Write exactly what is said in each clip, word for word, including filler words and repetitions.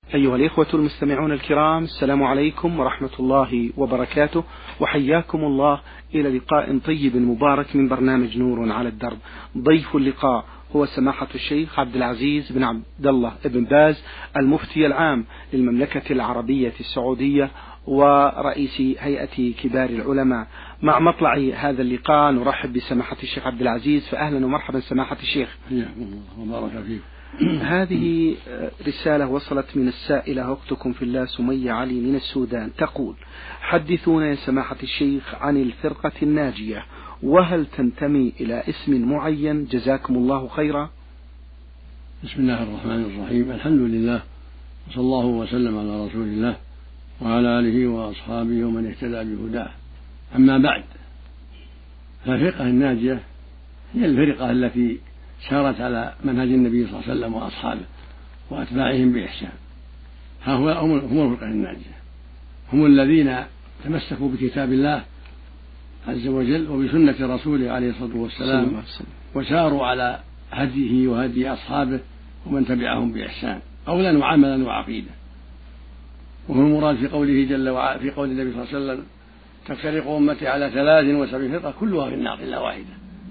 أيها الإخوة المستمعون الكرام، السلام عليكم ورحمة الله وبركاته، وحياكم الله إلى لقاء طيب مبارك من برنامج نور على الدرب. ضيف اللقاء هو سماحة الشيخ عبد العزيز بن عبد الله بن باز، المفتي العام للمملكة العربية السعودية ورئيس هيئة كبار العلماء. مع مطلع هذا اللقاء نرحب بسماحة الشيخ عبد العزيز، فأهلا ومرحبا سماحة الشيخ. وبارك فيك. هذه رسالة وصلت من السائلة أختكم في الله سمية علي من السودان، تقول: حدثونا يا سماحة الشيخ عن الفرقة الناجية، وهل تنتمي إلى اسم معين؟ جزاكم الله خيرا. بسم الله الرحمن الرحيم، الحمد لله، وصلى الله وسلم على رسول الله وعلى آله وأصحابه ومن اهتدى بهداه. أما بعد، فالفرقة الناجية هي الفرقة التي سارت على منهج النبي صلى الله عليه وسلم وأصحابه وأتباعهم بإحسان. ها هو هم الفرقة الناجية، هم الذين تمسكوا بكتاب الله عز وجل وبسنة رسوله عليه الصلاة والسلام، وساروا على هديه وهدي أصحابه ومن تبعهم بإحسان قولا وعملا وعقيدة. وهو المراد في قوله جل وعلا في قول النبي صلى الله عليه وسلم: تفترق أمتي على ثلاث وسبعين فرقة كلها في النار إلا واحدة.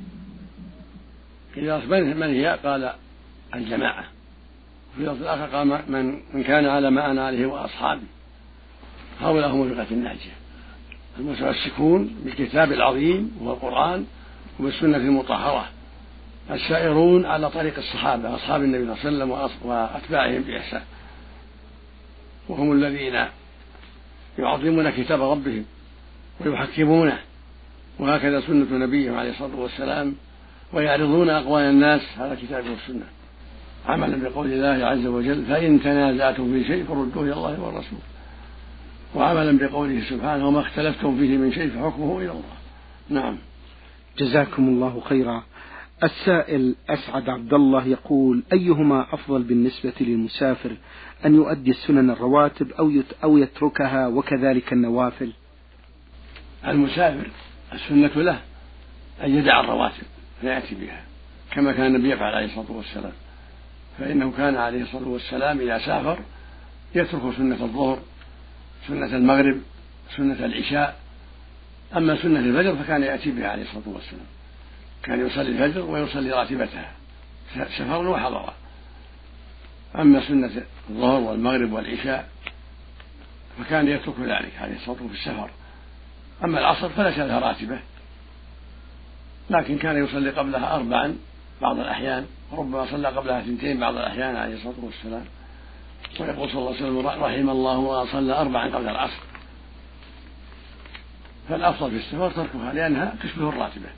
إذا من هي؟ قال: الجماعة. وفي لفظ الآخر قال: من, من كان على ما أنا عليه وأصحابي. هؤلاء هم الفرقة الناجية، المتمسكون بالكتاب العظيم وهو القرآن وبالسنة المطهرة، السائرون على طريق الصحابة أصحاب النبي صلى الله عليه وسلم وأتباعهم بإحسان، وهم الذين يعظمون كتاب ربهم ويحكمونه، وهكذا سنة نبيهم عليه الصلاة والسلام، ويعرضون أقوال الناس على الكتاب والسنة عملا بقول الله عز وجل: فإن تنازعتم في شيء فردوه إلى الله والرسول، وعملا بقوله سبحانه: وما اختلفتم فيه من شيء فحكمه إلى الله. نعم. جزاكم الله خيرا. السائل أسعد عبد الله يقول: أيهما أفضل بالنسبة للمسافر، أن يؤدي السنن الرواتب أو يتركها، وكذلك النوافل؟ المسافر السنة له أن يدع الرواتب فيأتي بها كما كان النبي يفعل عليه الصلاة والسلام، فإنه كان عليه الصلاة والسلام إذا سافر يترك سنة الظهر، سنة المغرب، سنة العشاء. أما سنة الفجر فكان يأتي بها عليه الصلاة والسلام، كان يصلي الفجر ويصلي راتبتها سفرا وحضرا. أما سنة الظهر والمغرب والعشاء فكان يترك ذلك عليه الصلاة والسلام في السفر. أما العصر فليس لها راتبة، لكن كان يصلي قبلها أربعا بعض الأحيان، وربما صلى قبلها اثنتين بعض الأحيان عليه الصلاة والسلام. ويقول صلى الله عليه وسلم: رحم الله وصلى أربعا قبل العصر. فالأفضل في السفر تركها لأنها تشبه الراتبة.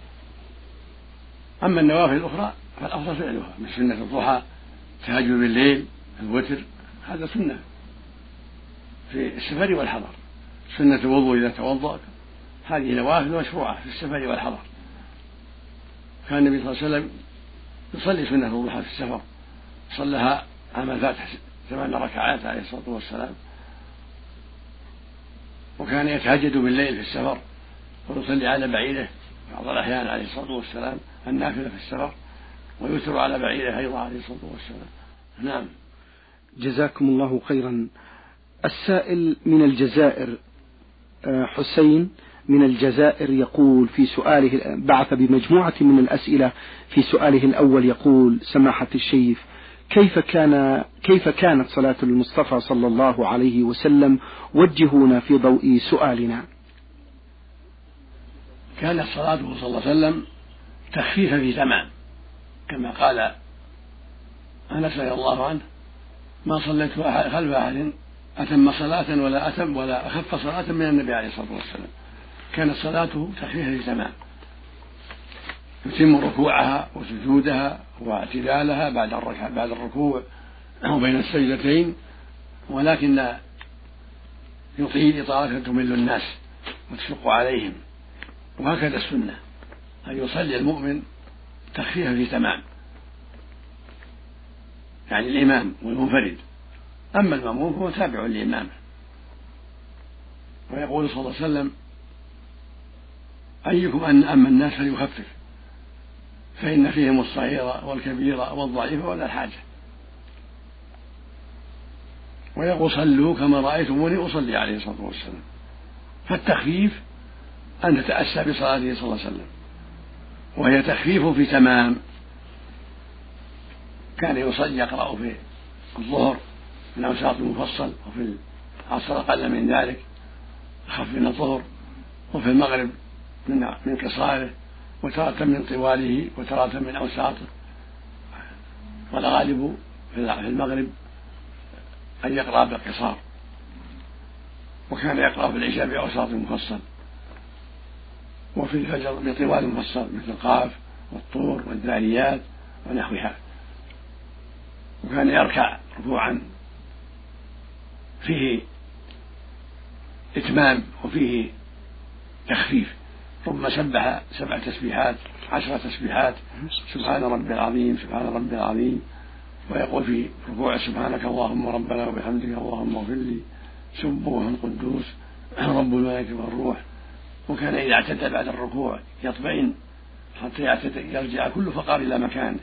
أما النوافل الأخرى فالأفضل فعلها، من سنة الضحى، تهجد بالليل، الوتر، هذا سنة في السفر والحضر. سنة الوضوء إذا توضأ، هذه نوافل مشروعة في السفر والحضر. كان النبي صلى الله عليه وسلم يصلي سنة الضحى في السفر، صلىها عام الفتح ثمان ركعات عليه الصلاة والسلام. وكان يتهجد بالليل في السفر ويصلي على بعيره بعض الأحيان عليه الصلاة والسلام النافلة في السفر، ويوتر على بعيره أيضا عليه الصلاة والسلام. نعم. جزاكم الله خيرا. السائل من الجزائر حسين من الجزائر يقول في سؤاله، بعث بمجموعة من الأسئلة. في سؤاله الأول يقول: سماحة الشيخ، كيف كان كيف كانت صلاة المصطفى صلى الله عليه وسلم؟ وجهونا في ضوء سؤالنا. كانت صلاته صلى الله عليه وسلم تخفيفا في زمان، كما قال أنس رضي الله عنه: ما صليت خلف أحد أتم صلاة ولا أتم ولا أخف صلاة من النبي عليه الصلاة والسلام. كانت صلاته تخفيفا في زمان، يتم ركوعها وسجودها واعتدالها بعد الركوع بعد الركوع وبين السجدتين، ولكن يطيل إطالة تمل الناس وتشق عليهم. وهكذا السنة أن يصلي المؤمن تخفيفا في تمام، يعني الإمام والمنفرد. أما المأموم هو تابع للإمام. ويقول صلى الله عليه وسلم: أيكم أن أما الناس فليخفف، فإن فيهم الصغير والكبير والضعيف ولا الحاجة. ويقول صلوا كما رأيتموني أصلي عليه الصلاة والسلام. فالتخفيف أن تتأسى بصلاته صلى الله عليه وسلم، وهي تخفيف في تمام. كان يصلي يقرأ في الظهر من أوساط المفصل، وفي العصر أقل من ذلك أخف من الظهر، وفي المغرب من من قصاره، وتارة من طواله وتارة من أوساطه، والغالب في المغرب أن يقرأ بالقصار، وكان يقرأ في العشاء بأوساط المفصل، وفي الفجر بطوال المفصل مثل القاف والطور والذاريات ونحوها. وكان يركع ركوعا فيه إتمام وفيه تخفيف، ثم سبح سبع تسبيحات عشر تسبيحات سبحان ربي العظيم سبحان ربي العظيم، ويقول في ركوع سبحانك اللهم ربنا وبحمدك اللهم اغفر لي سبوح قدوس رب الملائكة والروح. وكان إذا اعتدى بعد الركوع يطمئن حتى يرجع كل فقار إلى مكانه،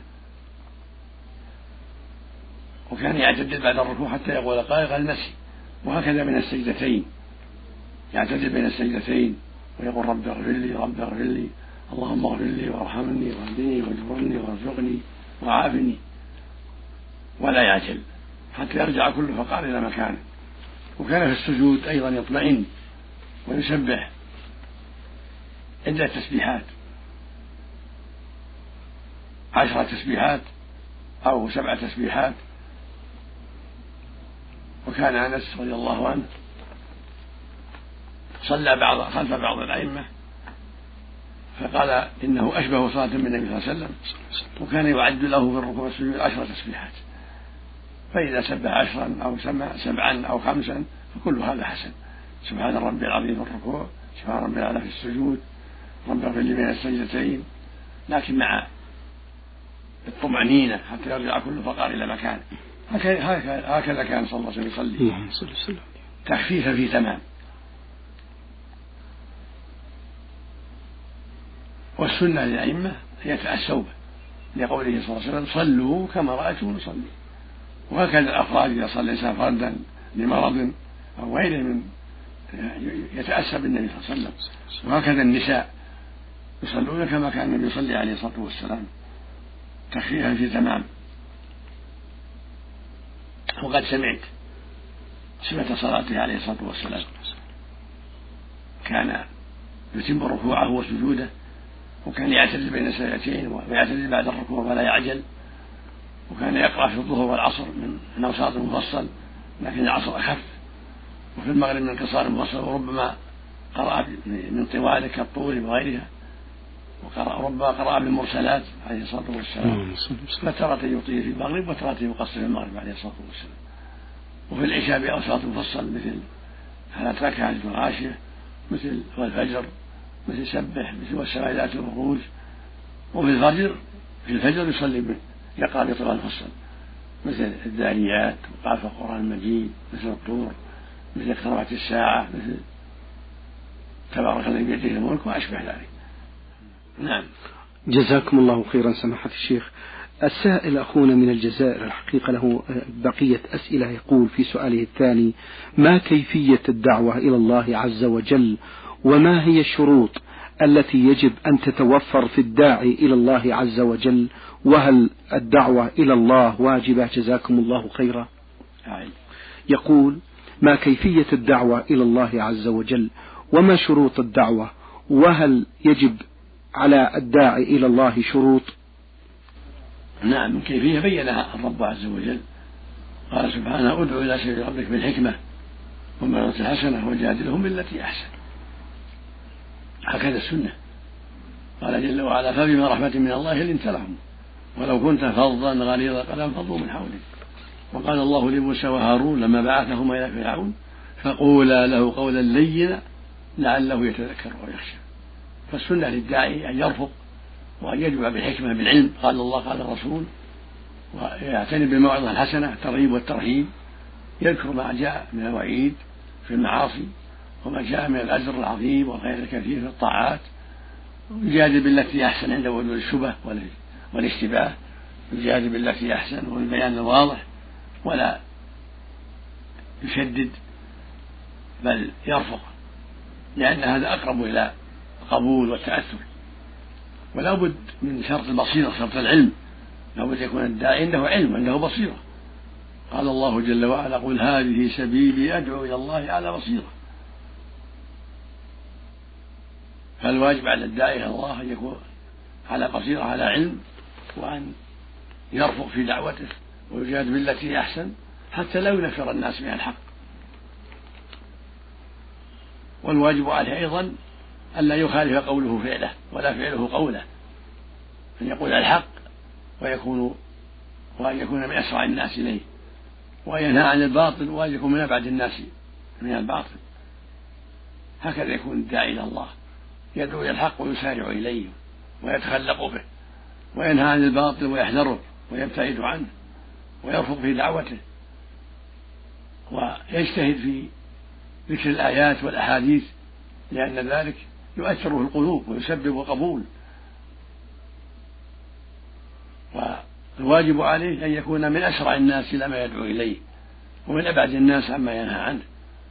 وكان يعتدل بعد الركوع حتى يقول قائق المسي، وهكذا من السجدتين يعتدل بين السجدتين ويقول رب اغفر لي رب اغفر لي اللهم اغفر لي وارحمني واهدني واجبرني وارزقني وعافني، ولا يعجل حتى يرجع كل فقار إلى مكانه. وكان في السجود أيضا يطمئن ويسبح عدة تسبيحات عشرة تسبيحات أو سبع تسبيحات. وكان أنس رضي الله عنه صلى بعض خلف بعض الأئمة فقال إنه أشبه صلاة من النبي صلى الله عليه وسلم، وكان يعد له في الركوع والسجود عشر تسبيحات، فإذا سبح عشرا أو سبعا أو خمسا فكل هذا حسن. سبحان ربي العظيم في الركوع، سبحان ربي الأعلى في السجود، رب اغفر لي بين السجدتين، لكن مع الطمأنينة حتى يرجع كل فقار إلى مكانه. هكذا كان صلى الله عليه وسلم يصلي تخفيفا في تمام. والسنة للأئمة هي يتأسوا به لقوله صلى الله عليه وسلم صلوا كما رأيتم نصلي. وهكذا الأفراد إذا صلى الإنسان فردا لمرض أو غيره من يتأسى بالنبي صلى الله عليه وسلم. وهكذا النساء يصلون كما كان النبي يصلي عليه الصلاة والسلام تخفيفا في تمام. وقد سمعت صفة صلاته عليه الصلاة والسلام، كان يتم ركوعه وسجوده، وكان يعتدل بين السجدتين ويعتدل بعد الركوع ولا يعجل، وكان يقرأ في الظهر والعصر من أوساط المفصل لكن العصر أخف، وفي المغرب من قصار المفصل، وربما قرأ من طوال كالطول وغيرها، وقرأ ربما قرأ بالمرسلات عليه الصلاة والسلام، فترة يطيل في المغرب وترة يقصر في المغرب عليه الصلاة والسلام. وفي العشاء بأوساط المفصل مثل حالة ركعة الغاشية، مثل والفجر، مثل سبح، مثل والسماء ذات البروج. وفي الفجر في الفجر يصلي به يقرأ بطوال المفصل مثل الذاريات وقاف القرآن المجيد، مثل الطور، مثل اقتربت الساعة، مثل تبارك الذي بيده الملك وأشبه ذلك. نعم. جزاكم الله خيرا سماحة الشيخ. السائل أخونا من الجزائر الحقيقة له بقية أسئلة، يقول في سؤاله الثاني: ما كيفية الدعوة إلى الله عز وجل، وما هي الشروط التي يجب أن تتوفر في الداعي إلى الله عز وجل، وهل الدعوة إلى الله واجبة؟ جزاكم الله خيرا. يقول: ما كيفية الدعوة إلى الله عز وجل، وما شروط الدعوة، وهل يجب على الداعي إلى الله شروط؟ نعم، كيفية بينها الرب عز وجل، قال سبحانه: ادعو إلى سبيل ربك بالحكمة والموعظة الحسنة وجادلهم بالتي أحسن. هكذا السنة. قال جل وعلا: فبما رحمة من الله لنت لهم ولو كنت فظا غليظ القلب لانفضوا من حولك. وقال الله لموسى وهارون لما بعثهما إلى فرعون: فقولا له قولا لينا لعله يتذكر ويخشى. فالسنة للداعي أن يرفق وأن يدعو بالحكمة بالعلم، قال الله قال الرسول، ويعتني بالموعظة الحسنة الترغيب والترهيب، يذكر ما جاء من الوعيد في المعاصي وما جاء من الأجر العظيم والخير الكثير في الطاعات، ويجادل بالتي أحسن عند وجود الشبه والاشتباه، يجادل بالتي أحسن والبيان الواضح، ولا يشدد بل يرفق، لأن هذا أقرب إلى القبول والتأثر. ولا بد من شرط البصيرة، شرط العلم، لا بد يكون الداعي عنده علم، عنده بصيرة. قال الله جل وعلا: قل هذه سبيلي أدعو إلى الله على بصيرة. فالواجب على الداعي إلى الله أن يكون على بصيرة، على علم، وأن يرفق في دعوته ويجاهد بالتي هي أحسن حتى لا ينفر الناس من الحق. والواجب عليه أيضا ألا يخالف قوله فعله ولا فعله قوله، أن يقول الحق ويكون وأن يكون من أسرع الناس إليه، وأن ينهى عن الباطل وأن يكون من أبعد الناس من الباطل. هكذا يكون الداعي إلى الله، يدعو إلى الحق ويسارع إليه ويتخلق به، وينهى عن الباطل ويحذره ويبتعد عنه ويرفق في دعوته، ويجتهد في ذكر الآيات والأحاديث، لأن ذلك يؤثر في القلوب ويسبب قبول. والواجب عليه أن يكون من أسرع الناس إلى ما يدعو إليه، ومن أبعد الناس عما ينهى عنه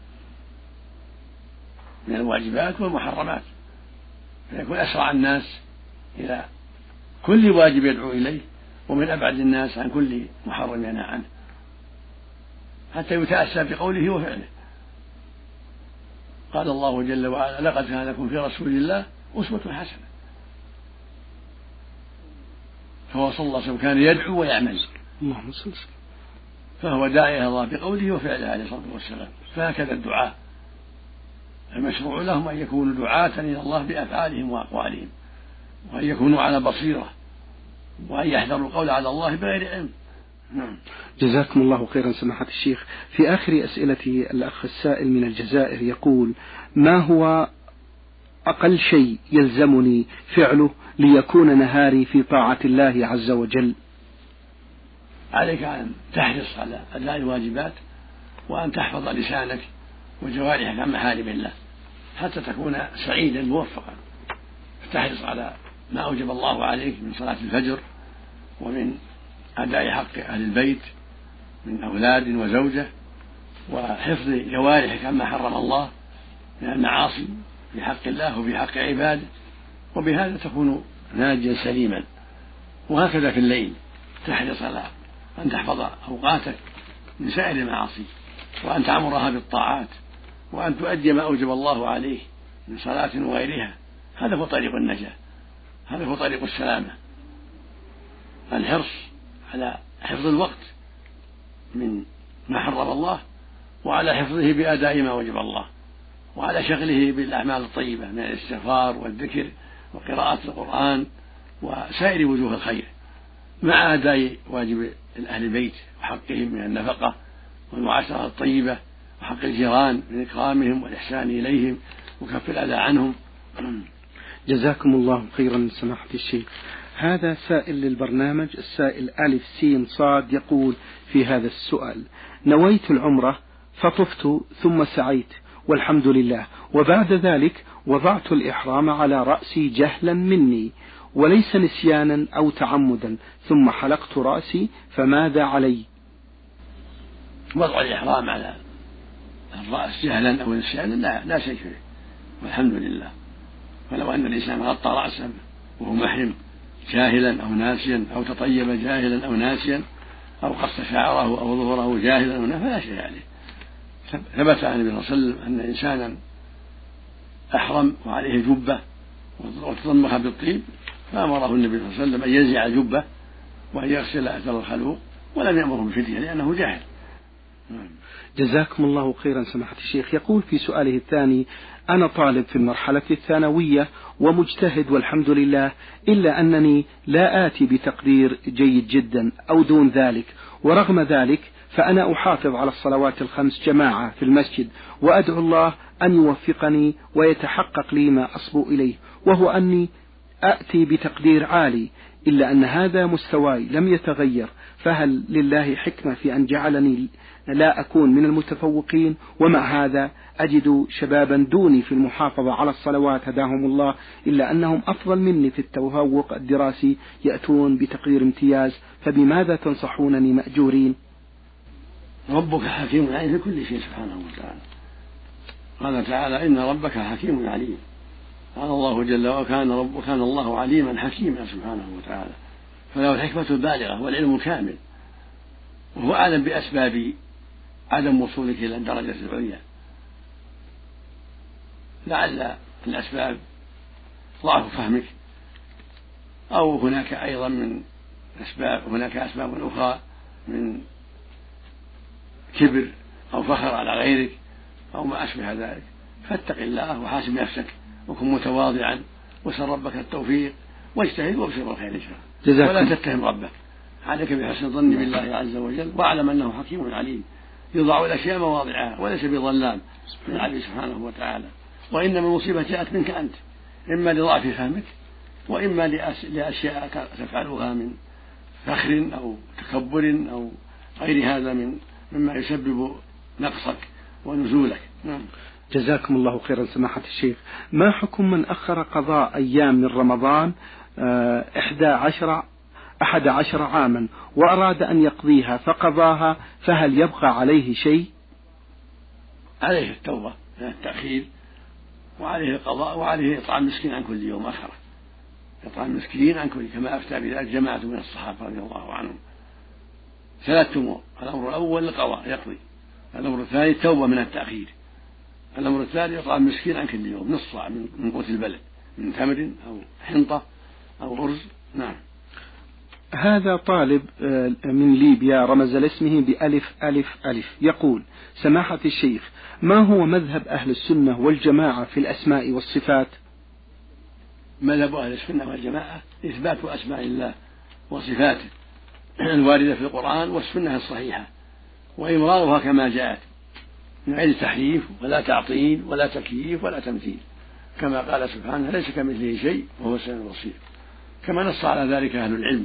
من الواجبات والمحرمات، فيكون أسرع الناس إلى كل واجب يدعو إليه، ومن أبعد الناس عن كل محرم ينهى عنه، حتى يتأسى بقوله وفعله. قال الله جل وعلا: لقد كان لكم في رسول الله أسوة حسنة. فهو صلى الله عليه وسلم كان يدعو ويعمل، فهو داعي إلى الله بقوله وفعله عليه الصلاة والسلام. فهكذا الدعاء المشروع لهم أن يكونوا دعاة إلى الله بأفعالهم وأقوالهم، وأن يكونوا على بصيرة، وأن يحذروا القول على الله بغير علم. نعم. جزاكم الله خيرا سماحة الشيخ. في آخر أسئلة الأخ السائل من الجزائر يقول: ما هو أقل شيء يلزمني فعله ليكون نهاري في طاعة الله عز وجل؟ عليك أن تحرص على أداء الواجبات، وأن تحفظ لسانك وجوارحك عن محارم الله حتى تكون سعيدا موفقا. تحرص على ما أوجب الله عليك من صلاة الفجر، ومن أداء حق أهل البيت من أولاد وزوجة، وحفظ جوارحك عما حرم الله من المعاصي في حق الله وفي حق عباده، وبهذا تكون ناجيا سليما. وهكذا في الليل تحرص على أن تحفظ أوقاتك من سائر المعاصي، وأن تعمرها بالطاعات، وأن تؤدي ما أوجب الله عليه من صلاة وغيرها. هذا هو طريق النجاة، هذا هو طريق السلامة. الحرص على حفظ الوقت من ما حرم الله، وعلى حفظه بأداء ما وجب الله، وعلى شغله بالأعمال الطيبة من الاستغفار والذكر وقراءة القرآن وسائر وجوه الخير، مع أداء واجب أهل البيت وحقهم من النفقة والمعاشرة الطيبة، وحق الجيران من إكرامهم والإحسان إليهم وكف الأذى عنهم. جزاكم الله خيرا سماحة الشيخ. هذا سائل للبرنامج، السائل ألف سين صاد، يقول في هذا السؤال: نويت العمرة فطفت ثم سعيت والحمد لله، وبعد ذلك وضعت الإحرام على رأسي جهلا مني وليس نسيانا أو تعمدا، ثم حلقت رأسي، فماذا علي؟ وضع الإحرام على الرأس جهلا أو نسيانا لا, لا شيء فيه، والحمد لله. ولو أن الإنسان غطى رأسه وهو محرم جاهلا أو ناسيا، أو تطيب جاهلا أو ناسيا، أو قص شعره أو ظهره جاهلا أو ناسيا، فلا شيء عليه. ثبت عن النبي صلى الله عليه وسلم أن إنسانا أحرم وعليه جبة وتضمها بالطيب، فأمره النبي صلى الله عليه وسلم أن ينزع الجبة وأن يغسل أثر الخلوق، ولم يأمره بفدية لأنه جاهل. جزاكم الله خيرا سماحة الشيخ. يقول في سؤاله الثاني: أنا طالب في المرحلة الثانوية ومجتهد والحمد لله، إلا أنني لا آتي بتقدير جيد جدا أو دون ذلك، ورغم ذلك فأنا أحافظ على الصلوات الخمس جماعة في المسجد، وأدعو الله أن يوفقني ويتحقق لي ما أصبو إليه، وهو أني أأتي بتقدير عالي، إلا أن هذا مستواي لم يتغير، فهل لله حكمة في أن جعلني لا أكون من المتفوقين؟ ومع هذا أجد شبابا دوني في المحافظة على الصلوات هداهم الله، إلا أنهم أفضل مني في التفوق الدراسي يأتون بتقدير امتياز، فبماذا تنصحونني مأجورين؟ ربك حكيم عليم في كل شيء سبحانه وتعالى. قال تعالى إن ربك حكيم عليم. قال الله جل وعلا وكان رب وكان الله عليما حكيما سبحانه وتعالى، فله الحكمة البالغة والعلم الكامل، وهو أعلم بأسباب عدم وصولك إلى الدرجة العليا. لعل الأسباب ضعف فهمك، أو هناك أيضا من أسباب هناك أسباب أخرى من كبر أو فخر على غيرك أو ما أشبه ذلك. فاتق الله وحاسب نفسك وكن متواضعا وسل ربك التوفيق واجتهد وابشر بالخير إن شاء الله، ولا تتهم ربك. عليك بحسن الظن بالله عز وجل، واعلم أنه حكيم عليم يضع الأشياء مواضعها وليس بظلام من العبد سبحانه وتعالى. وإنما المصيبة جاءت منك أنت، إما لضعف فهمك وإما لأشياء تفعلها من فخر أو تكبر أو غير هذا من مما يسبب نقصك ونزولك. نعم. جزاكم الله خيرا سماحة الشيخ. ما حكم من أخر قضاء أيام من رمضان إحدى عشر أحد عشر عاما وأراد أن يقضيها فقضاها، فهل يبقى عليه شيء؟ عليه التوبة من التأخير، وعليه القضاء، وعليه إطعام مسكين عن كل يوم أخره، إطعام مسكين عن كل، كما أفتى بذلك جماعة من الصحابة رضي الله عنهم. ثلاث أمور: الأمر الأول القضاء يقضي، الأمر الثاني التوبة من التأخير، الأمر الثالث إطعام مسكين عن كل يوم نصف صاع من قوت البلد من تمر أو حنطة أو أرز. نعم. هذا طالب من ليبيا رمز لاسمه بألف ألف ألف، يقول: سماحة الشيخ، ما هو مذهب أهل السنة والجماعة في الأسماء والصفات؟ مذهب أهل السنة والجماعة إثبات أسماء الله وصفاته الواردة في القرآن والسنة الصحيحة، وإمرارها كما جاءت من غير تحريف ولا تعطيل ولا تكييف ولا تمثيل، كما قال سبحانه: ليس كمثله شيء وهو السميع البصير. كما نص على ذلك أهل العلم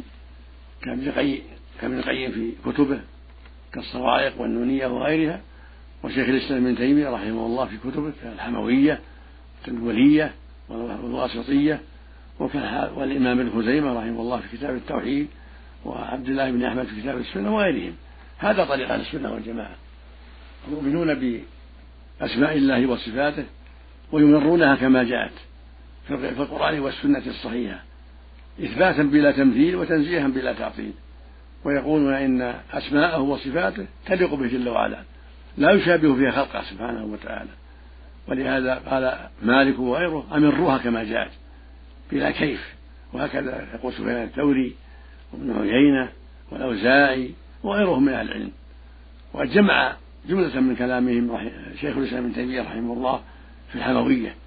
كابن القيم في كتبه كالصواعق والنونية وغيرها، وشيخ الإسلام ابن تيمية رحمه الله في كتبه كالحموية والولية والواسطية، والإمام ابن خزيمة رحمه الله في كتاب التوحيد، وعبد الله بن أحمد في كتاب السنة وغيرهم. هذا طريق أهل السنة والجماعة، يؤمنون بأسماء الله وصفاته ويمرونها كما جاءت في القرآن والسنة الصحيحة، إثباتا بلا تمثيل وتنزيها بلا تعطيل، ويقولون إن أسماءه وصفاته تليق به جل وعلا لا يشابه فيها خلقه سبحانه وتعالى. ولهذا قال مالك وغيره: أمروها كما جاءت بلا كيف. وهكذا يقول سفيان الثوري وابن عيينة والأوزاعي وغيرهم من أهل العلم. وقد جمع جملة من كلامهم شيخ الإسلام ابن تيمية رحمه الله في الحموية،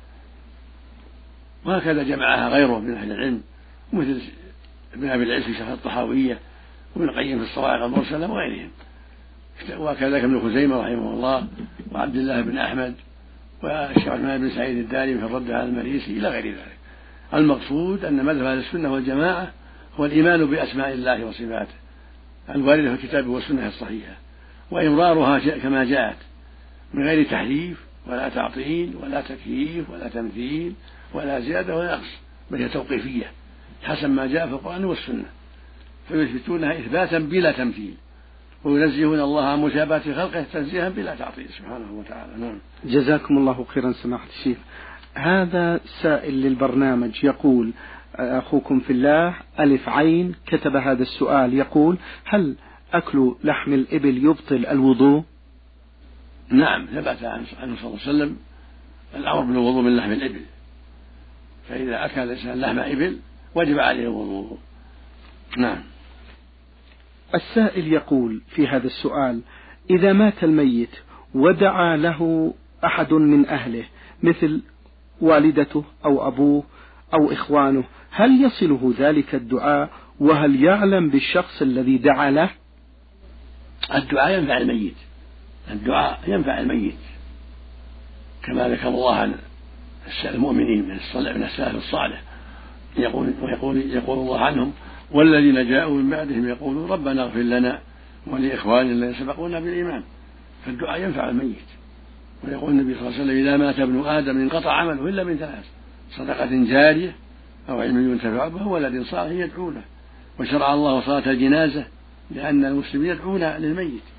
وهكذا جمعها غيره من أهل العلم مثل ابن أبي العز في شرح الطحاوية، وابن القيم في الصواعق المرسلة وغيرهم، وكذلك ابن خزيمة رحمه الله وعبد الله بن أحمد والشيخ عثمان بن سعيد الدارمي في الرد على المريسي إلى غير ذلك. المقصود أن مذهب أهل السنة والجماعة هو الإيمان بأسماء الله وصفاته الواردة في الكتاب والسنة الصحيحة، وإمرارها كما جاءت من غير تحريف ولا تعطيل ولا تكييف ولا تمثيل ولا زيادة ولا نقص، بل هي توقيفية حسب ما جاء في القرآن والسنة، فيثبتونها إثباتا بلا تمثيل، وينزهون الله عن مشابهة خلقه تنزيها بلا تعطيل سبحانه وتعالى. نعم. جزاكم الله خيرا سماحة الشيخ. هذا سائل للبرنامج يقول: أخوكم في الله ألف عين كتب هذا السؤال، يقول: هل أكل لحم الإبل يبطل الوضوء؟ نعم، ثبت عنه صلى الله عليه وسلم الأمر بالوضوء من لحم الإبل، فإذا أكل الإنسان لحم إبل وجب عليه الوضوء. نعم. السائل يقول في هذا السؤال: إذا مات الميت ودعا له أحد من أهله مثل والدته أو أبوه أو إخوانه، هل يصله ذلك الدعاء؟ وهل يعلم بالشخص الذي دعا له؟ الدعاء ينفع الميت، الدعاء ينفع الميت كما ذكر الله عن المؤمنين من السلف الصالح، يقول ويقول يقول الله عنهم: والذين جاءوا من بعدهم يقولون ربنا اغفر لنا ولإخواننا الذين سبقونا بالإيمان. فالدعاء ينفع الميت. ويقول النبي صلى الله عليه وسلم: إذا مات ابن آدم انقطع عمله إلا من ثلاث: صدقة جارية أو علم ينتفع به ولد صالح يدعو له. وشرع الله صلاة الجنازة لأن المسلمين يدعون للميت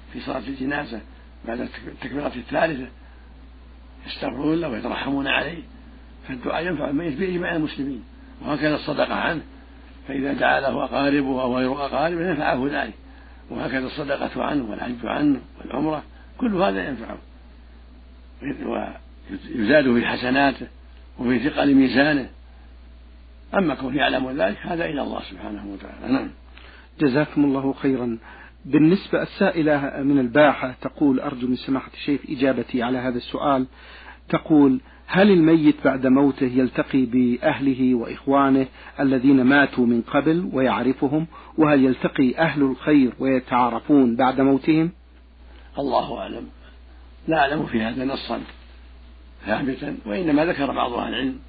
في صلاة الجنازة بعد التكبيرة الثالثة يستغفرون له ويترحمون عليه، فالدعاء ينفع الميت بإجماع المسلمين. وهكذا الصدقة عنه، فإذا دعا له أقاربه أو غير أقاربه ينفعه ذلك. وهكذا الصدقة عنه والحج عنه والعمرة، كل هذا ينفعه ويزاد في حسناته وفي ثقل ميزانه. أما كون يعلم ذلك هذا إلى الله سبحانه وتعالى. نعم. جزاكم الله خيرا. بالنسبة السائلة من الباحة تقول: أرجو من سماحة الشيخ إجابتي على هذا السؤال. تقول: هل الميت بعد موته يلتقي بأهله وإخوانه الذين ماتوا من قبل ويعرفهم، وهل يلتقي أهل الخير ويتعارفون بعد موتهم؟ الله أعلم، لا أعلم في هذا نصا ثابتا، وإنما ذكر بعض أهل العلم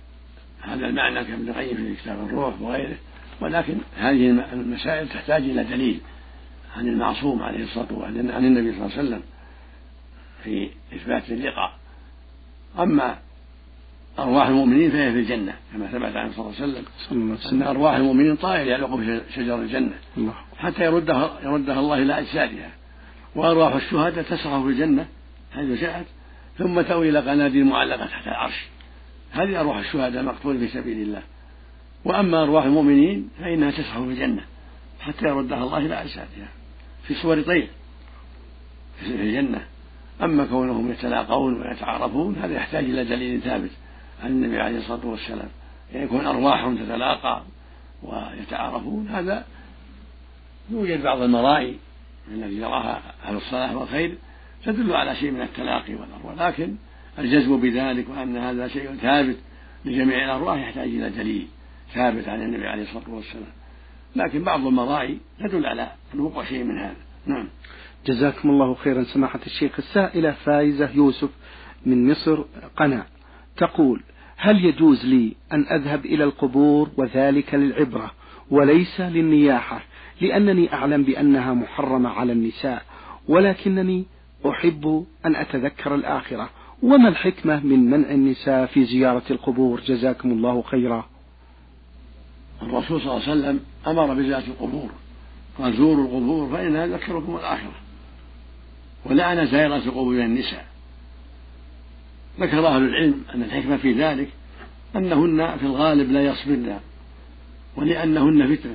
هذا المعنى كابن القيم في كتاب الروح وغيره، ولكن هذه المسائل تحتاج إلى دليل عن المعصوم عليه الصلاة والسلام عن النبي صلى الله عليه وسلم في إثبات اللقاء. أما أرواح المؤمنين فهي في الجنة كما ثبت عنه صلى الله عليه وسلم أن أرواح المؤمنين طائر يعلق في شجر الجنة حتى يردها, يردها الله إلى أجسادها، وأرواح الشهداء تسرح في الجنة حيث شاءت ثم تأوي إلى قناديل معلقة تحت العرش. هذه أرواح الشهداء المقتول في سبيل الله. وأما أرواح المؤمنين فإنها تسرح في الجنة حتى يردها الله إلى أجسادها في صور طير في الجنة. أما كونهم يتلاقون ويتعارفون هذا يحتاج إلى دليل ثابت عن النبي عليه الصلاة والسلام، يعني يكون أرواحهم تتلاقى ويتعارفون. هذا يوجد بعض المرائي التي يراها أهل الصلاح والخير تدل على شيء من التلاقي والأرواح، لكن الجزم بذلك وأن هذا شيء ثابت لجميع الأرواح يحتاج إلى دليل ثابت عن النبي عليه الصلاة والسلام، لكن بعض المرائي تدل على الوقوع شيء من هذا. نعم. جزاكم الله خيرا سماحة الشيخ. السائلة فايزة يوسف من مصر قناة تقول: هل يجوز لي أن أذهب إلى القبور وذلك للعبرة وليس للنياحة، لأنني أعلم بأنها محرمة على النساء، ولكنني أحب أن أتذكر الآخرة، وما الحكمة من منع النساء في زيارة القبور؟ جزاكم الله خيرا. الرسول صلى الله عليه وسلم أمر بزيارة القبور، قال: زوروا القبور فإنها تذكركم الآخرة، ولعن زائرة القبور من النساء. ذكر أهل العلم أن الحكمة في ذلك أنهن في الغالب لا يصبرن، ولأنهن فتنة،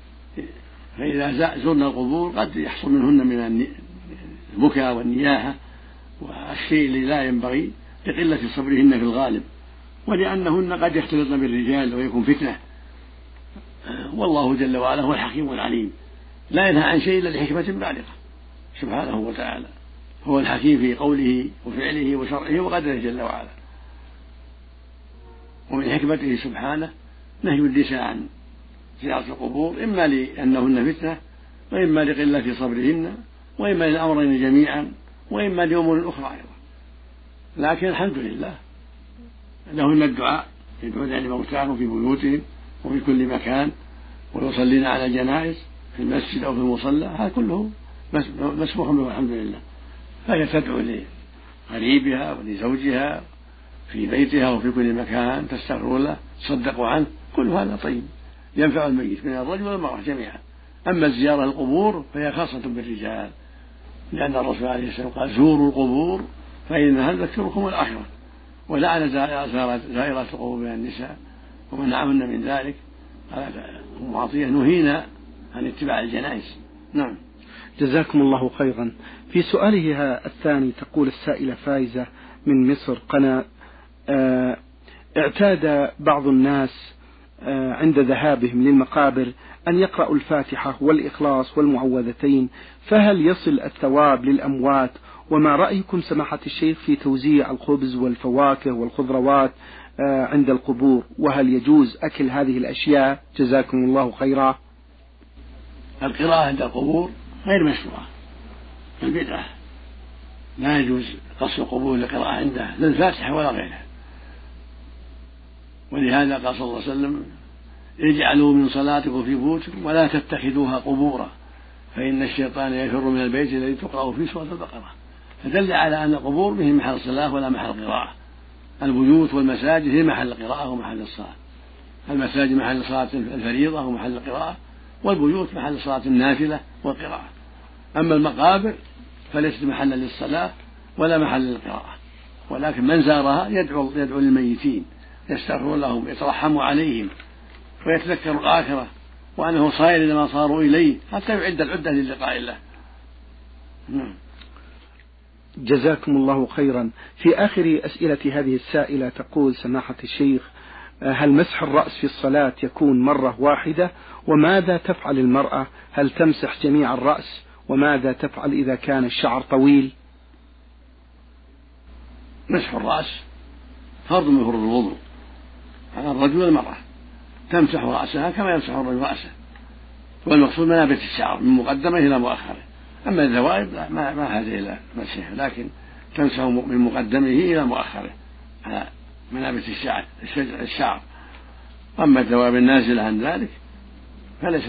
فإذا زرنا القبور قد يحصل منهن من البكاء والنياحة والشيء الذي لا ينبغي لقلة صبرهن في الغالب، ولأنهن قد يختلطن بالرجال ويكون فتنة. والله جل وعلا هو الحكيم العليم، لا ينهى عن شيء إلا لحكمة بالغة سبحانه وتعالى. هو الحكيم في قوله وفعله وشرعه وقدره جل وعلا. ومن حكمته سبحانه نهي النساء عن زيارة القبور، إما لأنهن فتنة، وإما لقلة صبرهن، وإما للأمرين جميعا، وإما لأمور أخرى أيضا. لكن الحمد لله لهن الدعاء، يدعون لموتاهم في بيوتهم وفي كل مكان، ويصلين على الجنائز في المسجد أو في المصلى، هذا كله مسموح به الحمد لله. فهي تدعو لقريبها ولزوجها في بيتها وفي كل مكان، تستغفر له، تصدقوا عنه، كل هذا طيب ينفع الميت من الرجل والمرأة جميعا. أما الزيارة القبور فهي خاصة بالرجال، لأن الرسول عليه السلام قال: زوروا القبور فإنها تذكركم الآخرة، ولعن زائرات القبور من النساء ومنعهن من ذلك. قال أم عطية: نهينا عن اتباع الجنائز. نعم. جزاكم الله خيرا. في سؤالها الثاني تقول السائلة فايزة من مصر قناة: اه اعتاد بعض الناس اه عند ذهابهم للمقابر أن يقرأوا الفاتحة والإخلاص والمعوذتين، فهل يصل الثواب للأموات؟ وما رأيكم سماحة الشيخ في توزيع الخبز والفواكه والخضروات اه عند القبور، وهل يجوز أكل هذه الأشياء؟ جزاكم الله خيرا. القراءة عند القبور غير مشروعة، البدعة، لا يجوز قص القبور للقراءة عندها لا الفاتحة ولا غيرها. ولهذا قال صلى الله عليه وسلم: اجعلوا من صلاتكم في بيوتكم ولا تتخذوها قبورا فإن الشيطان يفر من البيت الذي تقرأ فيه سورة البقرة. فدل على أن القبور به محل صلاة ولا محل قراءة. البيوت والمساجد هي محل القراءة ومحل الصلاة. المساجد محل صلاة الفريضة ومحل القراءة، والبيوت محل صلاة النافلة والقراءة. أما المقابر فليست محلا للصلاة ولا محل للقراءة، ولكن من زارها يدعو, يدعو للميتين، يستغفر لهم، يترحم عليهم، ويتذكر الآخرة وأنه صائر لما صاروا إليه حتى يعد العدة للقاء الله. جزاكم الله خيرا. في آخر أسئلة هذه السائلة تقول سماحة الشيخ: هل مسح الرأس في الصلاة يكون مرة واحدة؟ وماذا تفعل المرأة؟ هل تمسح جميع الرأس؟ وماذا تفعل إذا كان الشعر طويل؟ مسح الرأس فرض من فروض الوضوء على الرجل والمرأة، تمسح رأسها كما يمسح الرجل رأسه، والمقصود منابت الشعر من مقدمه إلى مؤخره. أما الذوائب ما, ما هذه إلى مسحه، لكن تمسح من مقدمه إلى مؤخره على منابت الشعر الشعر. أما الذوائب النازلة عن ذلك فليس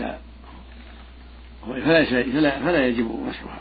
فلا, فلا, فلا يجب مسحها.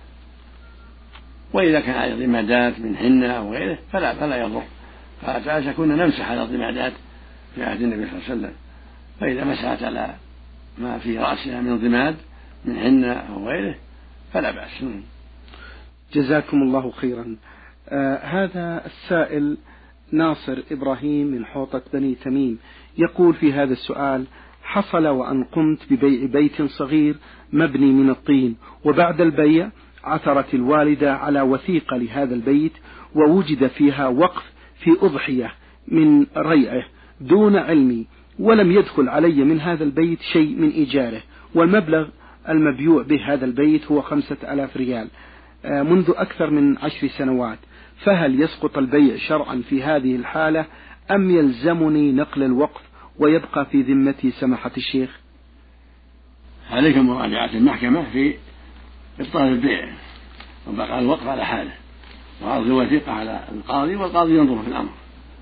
وإذا كان على ضمادات من حنة أو غيره فلا فلا يضر، فأتعالى كنا نمسح على الضمادات في عهد النبي صلى الله عليه وسلم، فإذا مسحت على ما في رأسها من ضماد من حنة أو غيره فلا بأس. جزاكم الله خيرا. آه هذا السائل ناصر إبراهيم من حوطة بني تميم يقول في هذا السؤال: حصل وأن قمت ببيع بيت صغير مبني من الطين، وبعد البيع عثرت الوالدة على وثيقة لهذا البيت ووجد فيها وقف في أضحية من ريعه دون علمي، ولم يدخل علي من هذا البيت شيء من إيجاره، والمبلغ المبيوع به هذا البيت هو خمسة آلاف ريال منذ أكثر من عشر سنوات، فهل يسقط البيع شرعا في هذه الحالة أم يلزمني نقل الوقف ويبقى في ذمتي سماحة الشيخ؟ عليك مراجعة المحكمة في إبطال البيع وبقاء الوقف على حاله، وعرض الوثيقة على القاضي، والقاضي ينظر في الأمر.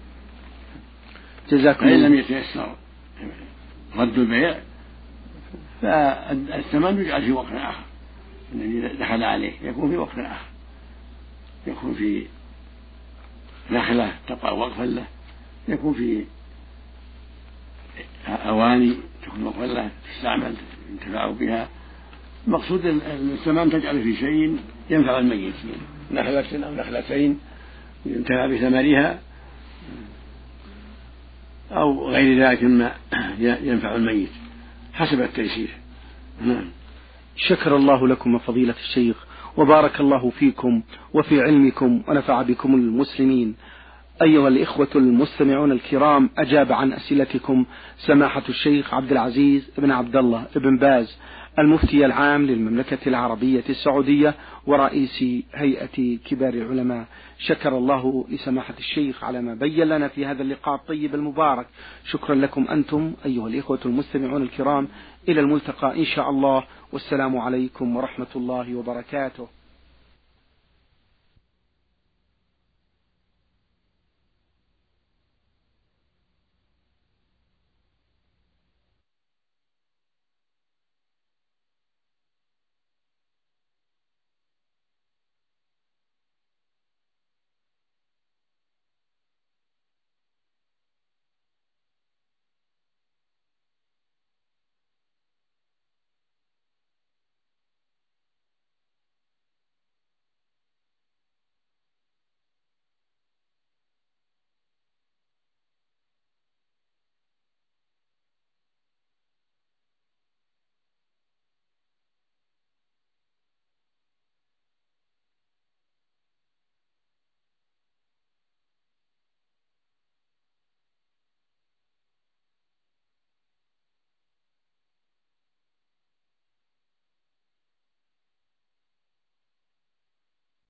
جزاكم فإن لم يتيسر رد البيع فالثمن يجعل في وقت آخر، الذي دخل عليه يكون في وقت آخر، يكون في نخلة تبقى وقفا له، يكون في أواني تكون وقفا له تستعمل ينتفع بها. المقصود الثمن تجعل في شيء ينفع الميت، نخلة أو نخلتين ينتفع بثمرها أو غير ذلك مما ينفع الميت حسب التيسير. نعم. شكر الله لكم فضيلة الشيخ، وبارك الله فيكم وفي علمكم ونفع بكم المسلمين. أيها الإخوة المستمعون الكرام، أجاب عن أسئلتكم سماحة الشيخ عبد العزيز بن عبد الله بن باز المفتي العام للمملكة العربية السعودية ورئيس هيئة كبار العلماء. شكر الله لسماحة الشيخ على ما بين لنا في هذا اللقاء الطيب المبارك. شكرا لكم أنتم أيها الإخوة المستمعون الكرام، إلى الملتقى إن شاء الله، والسلام عليكم ورحمة الله وبركاته.